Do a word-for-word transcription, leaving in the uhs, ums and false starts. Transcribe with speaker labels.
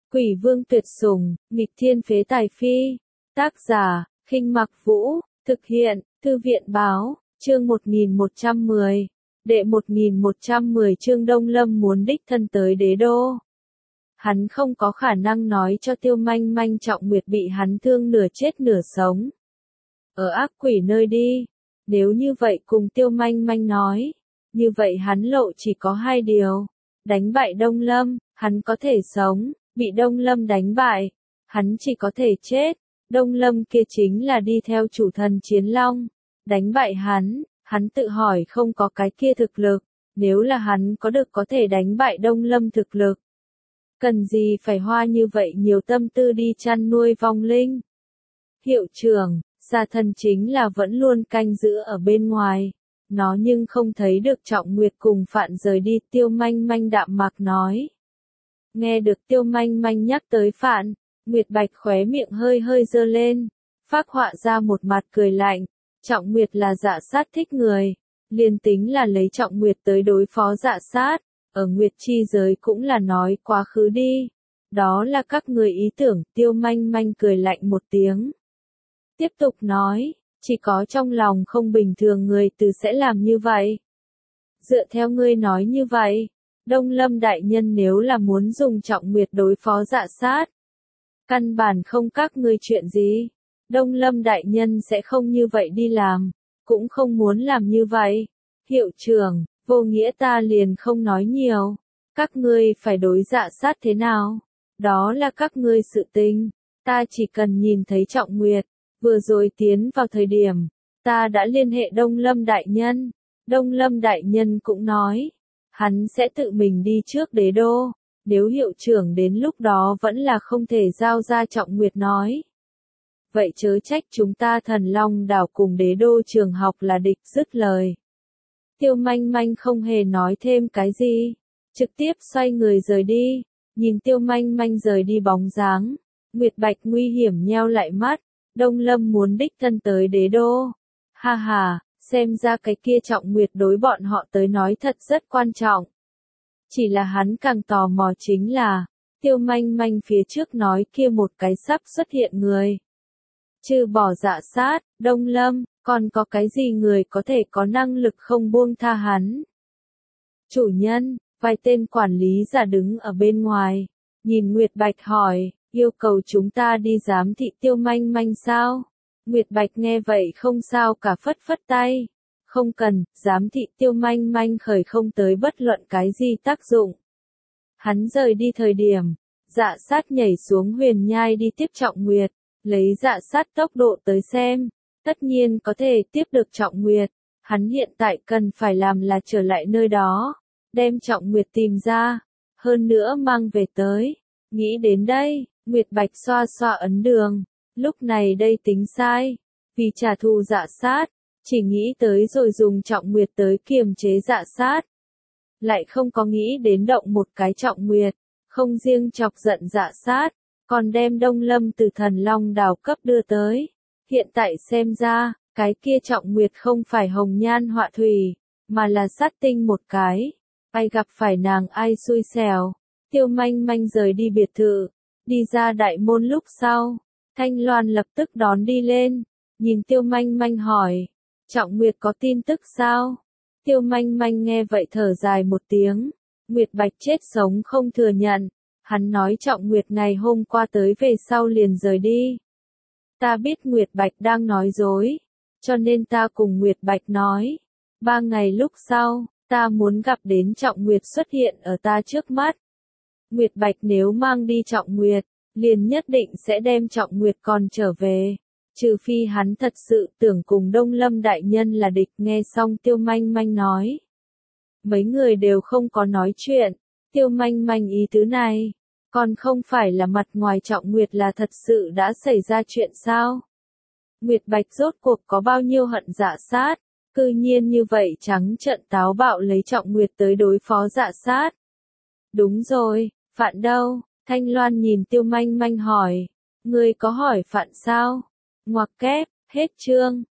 Speaker 1: Quỷ vương tuyệt sủng, nghịch thiên phế tài phi. Tác giả, Khinh Mặc Vũ, thực hiện, Thư viện báo, chương một nghìn một trăm mười. Đệ một nghìn một trăm mười chương Đông Lâm muốn đích thân tới đế đô. Hắn không có khả năng nói cho Tiêu Manh Manh Trọng Nguyệt bị hắn thương nửa chết nửa sống. Ở ác quỷ nơi đi. Nếu như vậy cùng Tiêu Manh Manh nói. Như vậy hắn lộ chỉ có hai điều. Đánh bại Đông Lâm, hắn có thể sống. Bị Đông Lâm đánh bại, hắn chỉ có thể chết. Đông Lâm kia chính là đi theo chủ thần Chiến Long. Đánh bại hắn, hắn tự hỏi không có cái kia thực lực. Nếu là hắn có được có thể đánh bại Đông Lâm thực lực. Cần gì phải hoa như vậy nhiều tâm tư đi chăn nuôi vong linh. Hiệu trưởng, gia thần chính là vẫn luôn canh giữ ở bên ngoài. Nó nhưng không thấy được Trọng Nguyệt cùng Phạn rời đi. Tiêu Manh Manh đạm mạc nói. Nghe được Tiêu Manh Manh nhắc tới Phạn, Nguyệt Bạch khóe miệng hơi hơi dơ lên, phác họa ra một mặt cười lạnh. Trọng Nguyệt là dạ sát thích người, liền tính là lấy Trọng Nguyệt tới đối phó dạ sát, ở Nguyệt chi giới cũng là nói quá khứ đi. Đó là các người ý tưởng. Tiêu Manh Manh cười lạnh một tiếng. Tiếp tục nói, chỉ có trong lòng không bình thường người từ sẽ làm như vậy. Dựa theo ngươi nói như vậy, Đông Lâm đại nhân nếu là muốn dùng Trọng Nguyệt đối phó dạ sát, căn bản không các ngươi chuyện gì. Đông Lâm đại nhân sẽ không như vậy đi làm, cũng không muốn làm như vậy. Hiệu trưởng, vô nghĩa ta liền không nói nhiều. Các ngươi phải đối dạ sát thế nào? Đó là các ngươi sự tình. Ta chỉ cần nhìn thấy Trọng Nguyệt, vừa rồi tiến vào thời điểm, ta đã liên hệ Đông Lâm đại nhân. Đông Lâm đại nhân cũng nói, hắn sẽ tự mình đi trước đế đô, nếu hiệu trưởng đến lúc đó vẫn là không thể giao ra. Trọng Nguyệt nói. Vậy chớ trách chúng ta Thần Long đảo cùng đế đô trường học là địch. Dứt lời. Tiêu Manh Manh không hề nói thêm cái gì, trực tiếp xoay người rời đi. Nhìn Tiêu Manh Manh rời đi bóng dáng, Nguyệt Bạch nguy hiểm nheo lại mắt. Đông Lâm muốn đích thân tới đế đô. Ha ha. Xem ra cái kia Trọng Nguyệt đối bọn họ tới nói thật rất quan trọng. Chỉ là hắn càng tò mò chính là, Tiêu Manh Manh phía trước nói kia một cái sắp xuất hiện người. Trừ bỏ dạ sát, Đông Lâm, còn có cái gì người có thể có năng lực không buông tha hắn? Chủ nhân, vài tên quản lý giả đứng ở bên ngoài, nhìn Nguyệt Bạch hỏi, yêu cầu chúng ta đi giám thị Tiêu Manh Manh sao? Nguyệt Bạch nghe vậy không sao cả phất phất tay. Không cần, giám thị Tiêu Manh Manh khởi không tới bất luận cái gì tác dụng. Hắn rời đi thời điểm, dạ sát nhảy xuống huyền nhai đi tiếp Trọng Nguyệt, lấy dạ sát tốc độ tới xem, tất nhiên có thể tiếp được Trọng Nguyệt. Hắn hiện tại cần phải làm là trở lại nơi đó, đem Trọng Nguyệt tìm ra, hơn nữa mang về tới. Nghĩ đến đây, Nguyệt Bạch xoa xoa ấn đường. Lúc này đây tính sai, vì trả thù dạ sát, chỉ nghĩ tới rồi dùng Trọng Nguyệt tới kiềm chế dạ sát. Lại không có nghĩ đến động một cái Trọng Nguyệt, không riêng chọc giận dạ sát, còn đem Đông Lâm từ Thần Long đảo cấp đưa tới. Hiện tại xem ra, cái kia Trọng Nguyệt không phải hồng nhan họa thủy, mà là sát tinh một cái. Ai gặp phải nàng ai xui xẻo. Tiêu Manh Manh rời đi biệt thự, đi ra đại môn lúc sau. Thanh Loan lập tức đón đi lên, nhìn Tiêu Manh Manh hỏi, Trọng Nguyệt có tin tức sao? Tiêu Manh Manh nghe vậy thở dài một tiếng, Nguyệt Bạch chết sống không thừa nhận, hắn nói Trọng Nguyệt ngày hôm qua tới về sau liền rời đi. Ta biết Nguyệt Bạch đang nói dối, cho nên ta cùng Nguyệt Bạch nói, ba ngày lúc sau, ta muốn gặp đến Trọng Nguyệt xuất hiện ở ta trước mắt. Nguyệt Bạch nếu mang đi Trọng Nguyệt, liền nhất định sẽ đem Trọng Nguyệt còn trở về, trừ phi hắn thật sự tưởng cùng Đông Lâm đại nhân là địch. Nghe xong Tiêu Manh Manh nói, mấy người đều không có nói chuyện. Tiêu Manh Manh ý tứ này, còn không phải là mặt ngoài Trọng Nguyệt là thật sự đã xảy ra chuyện sao? Nguyệt Bạch rốt cuộc có bao nhiêu hận dạ sát, cư nhiên như vậy trắng trợn táo bạo lấy Trọng Nguyệt tới đối phó dạ sát. Đúng rồi, Phạn đâu? Thanh Loan nhìn Tiêu Manh Manh hỏi, ngươi có hỏi Phạn sao? Ngoặc kép, hết chương.